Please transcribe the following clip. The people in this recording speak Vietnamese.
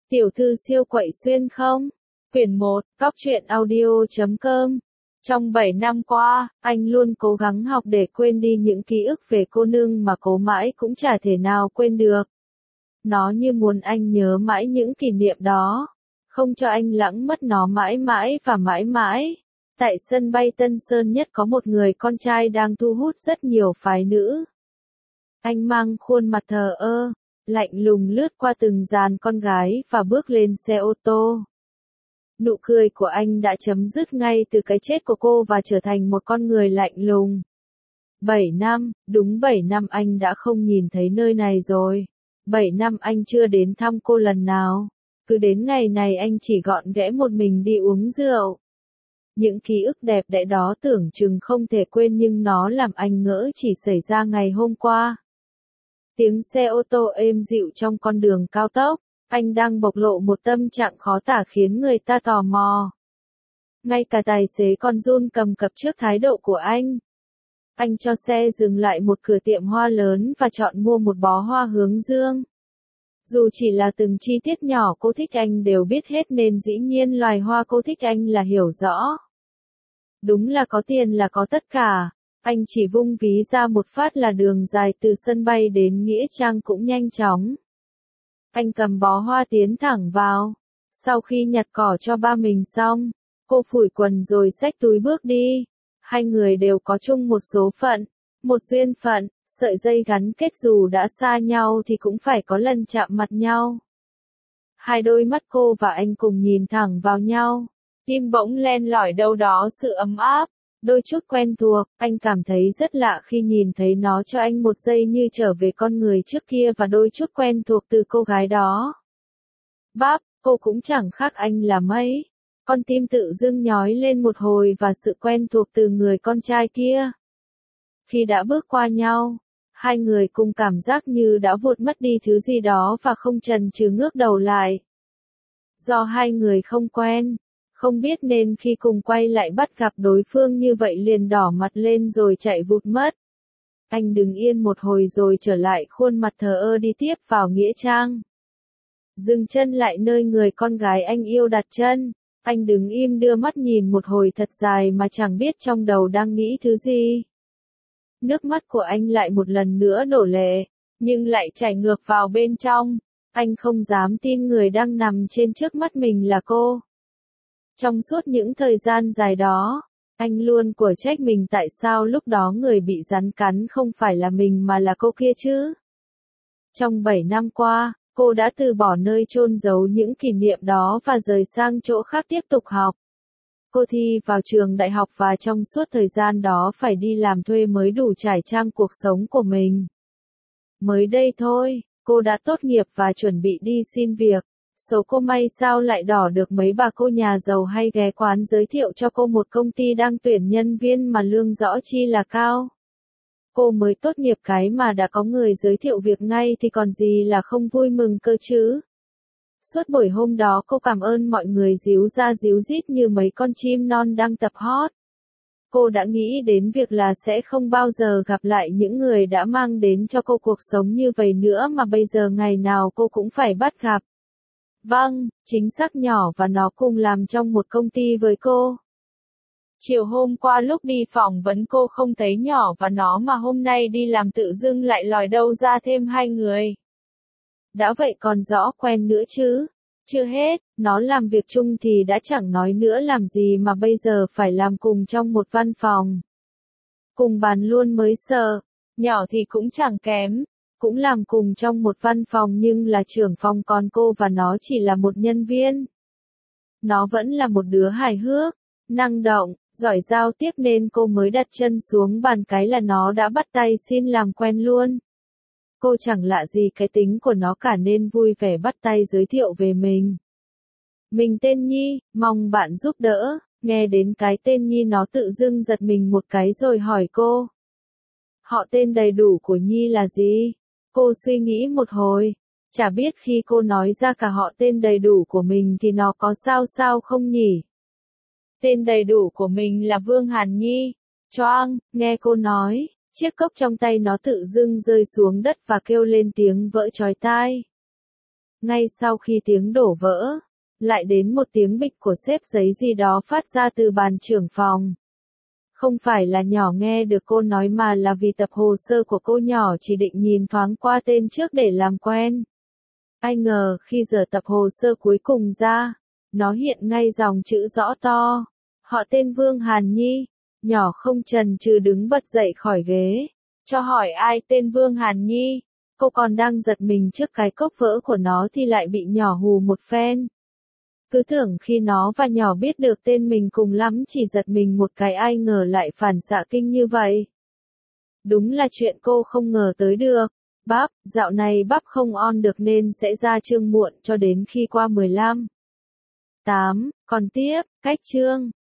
Tiểu thư siêu quậy xuyên không? Quyển 1, Góc truyện audio.com. Trong 7 năm qua, anh luôn cố gắng học để quên đi những ký ức về cô nương mà cố mãi cũng chả thể nào quên được. Nó như muốn anh nhớ mãi những kỷ niệm đó, không cho anh lãng mất nó mãi mãi và mãi mãi. Tại sân bay Tân Sơn Nhất có một người con trai đang thu hút rất nhiều phái nữ. Anh mang khuôn mặt thờ ơ, lạnh lùng lướt qua từng dàn con gái và bước lên xe ô tô. Nụ cười của anh đã chấm dứt ngay từ cái chết của cô và trở thành một con người lạnh lùng. 7 năm, đúng 7 năm anh đã không nhìn thấy nơi này rồi. 7 năm anh chưa đến thăm cô lần nào. Cứ đến ngày này anh chỉ gọn ghẽ một mình đi uống rượu. Những ký ức đẹp đẽ đó tưởng chừng không thể quên nhưng nó làm anh ngỡ chỉ xảy ra ngày hôm qua. Tiếng xe ô tô êm dịu trong con đường cao tốc, anh đang bộc lộ một tâm trạng khó tả khiến người ta tò mò. Ngay cả tài xế còn run cầm cập trước thái độ của anh. Anh cho xe dừng lại một cửa tiệm hoa lớn và chọn mua một bó hoa hướng dương. Dù chỉ là từng chi tiết nhỏ cô thích anh đều biết hết nên dĩ nhiên loài hoa cô thích anh là hiểu rõ. Đúng là có tiền là có tất cả. Anh chỉ vung ví ra một phát là đường dài từ sân bay đến Nghĩa Trang cũng nhanh chóng. Anh cầm bó hoa tiến thẳng vào. Sau khi nhặt cỏ cho ba mình xong, cô phủi quần rồi xách túi bước đi. Hai người đều có chung một số phận, một duyên phận, sợi dây gắn kết dù đã xa nhau thì cũng phải có lần chạm mặt nhau. Hai đôi mắt cô và anh cùng nhìn thẳng vào nhau. Tim bỗng len lỏi đâu đó sự ấm áp. Đôi chút quen thuộc, anh cảm thấy rất lạ khi nhìn thấy nó cho anh một giây như trở về con người trước kia và đôi chút quen thuộc từ cô gái đó. Báp, cô cũng chẳng khác anh là mấy. Con tim tự dưng nhói lên một hồi và sự quen thuộc từ người con trai kia. Khi đã bước qua nhau, hai người cùng cảm giác như đã vụt mất đi thứ gì đó và không chần chừ ngước đầu lại. Do hai người không quen, không biết nên khi cùng quay lại bắt gặp đối phương như vậy liền đỏ mặt lên rồi chạy vụt mất. Anh đứng yên một hồi rồi trở lại khuôn mặt thờ ơ đi tiếp vào Nghĩa Trang. Dừng chân lại nơi người con gái anh yêu đặt chân. Anh đứng im đưa mắt nhìn một hồi thật dài mà chẳng biết trong đầu đang nghĩ thứ gì. Nước mắt của anh lại một lần nữa đổ lệ, nhưng lại chảy ngược vào bên trong. Anh không dám tin người đang nằm trên trước mắt mình là cô. Trong suốt những thời gian dài đó, anh luôn của trách mình tại sao lúc đó người bị rắn cắn không phải là mình mà là cô kia chứ. Trong 7 năm qua, cô đã từ bỏ nơi chôn giấu những kỷ niệm đó và rời sang chỗ khác tiếp tục học. Cô thi vào trường đại học và trong suốt thời gian đó phải đi làm thuê mới đủ trải trang cuộc sống của mình. Mới đây thôi, cô đã tốt nghiệp và chuẩn bị đi xin việc. Số cô may sao lại đỏ được mấy bà cô nhà giàu hay ghé quán giới thiệu cho cô một công ty đang tuyển nhân viên mà lương rõ chi là cao. Cô mới tốt nghiệp cái mà đã có người giới thiệu việc ngay thì còn gì là không vui mừng cơ chứ. Suốt buổi hôm đó cô cảm ơn mọi người díu ra díu dít như mấy con chim non đang tập hót. Cô đã nghĩ đến việc là sẽ không bao giờ gặp lại những người đã mang đến cho cô cuộc sống như vậy nữa mà bây giờ ngày nào cô cũng phải bắt gặp. Vâng, chính xác nhỏ và nó cùng làm trong một công ty với cô. Chiều hôm qua lúc đi phỏng vấn cô không thấy nhỏ và nó mà hôm nay đi làm tự dưng lại lòi đâu ra thêm hai người. Đã vậy còn rõ quen nữa chứ. Chưa hết, nó làm việc chung thì đã chẳng nói nữa làm gì mà bây giờ phải làm cùng trong một văn phòng. Cùng bàn luôn mới sợ, nhỏ thì cũng chẳng kém. Cũng làm cùng trong một văn phòng nhưng là trưởng phòng còn cô và nó chỉ là một nhân viên. Nó vẫn là một đứa hài hước, năng động, giỏi giao tiếp nên cô mới đặt chân xuống bàn cái là nó đã bắt tay xin làm quen luôn. Cô chẳng lạ gì cái tính của nó cả nên vui vẻ bắt tay giới thiệu về mình. Mình tên Nhi, mong bạn giúp đỡ. Nghe đến cái tên Nhi nó tự dưng giật mình một cái rồi hỏi cô. Họ tên đầy đủ của Nhi là gì? Cô suy nghĩ một hồi, chả biết khi cô nói ra cả họ tên đầy đủ của mình thì nó có sao không nhỉ? Tên đầy đủ của mình là Vương Hàn Nhi. Choang, nghe cô nói, chiếc cốc trong tay nó tự dưng rơi xuống đất và kêu lên tiếng vỡ chói tai. Ngay sau khi tiếng đổ vỡ, lại đến một tiếng bịch của xếp giấy gì đó phát ra từ bàn trưởng phòng. Không phải là nhỏ nghe được cô nói mà là vì tập hồ sơ của cô nhỏ chỉ định nhìn thoáng qua tên trước để làm quen. Ai ngờ khi giờ tập hồ sơ cuối cùng ra, nó hiện ngay dòng chữ rõ to. Họ tên Vương Hàn Nhi. Nhỏ không chần chừ đứng bật dậy khỏi ghế. Cho hỏi ai tên Vương Hàn Nhi? Cô còn đang giật mình trước cái cốc vỡ của nó thì lại bị nhỏ hù một phen. Cứ tưởng khi nó và nhỏ biết được tên mình cùng lắm chỉ giật mình một cái, ai ngờ lại phản xạ kinh như vậy. Đúng là chuyện cô không ngờ tới được. Bắp, dạo này bắp không on được nên sẽ ra chương muộn cho đến khi qua 15. 8, còn tiếp, cách chương.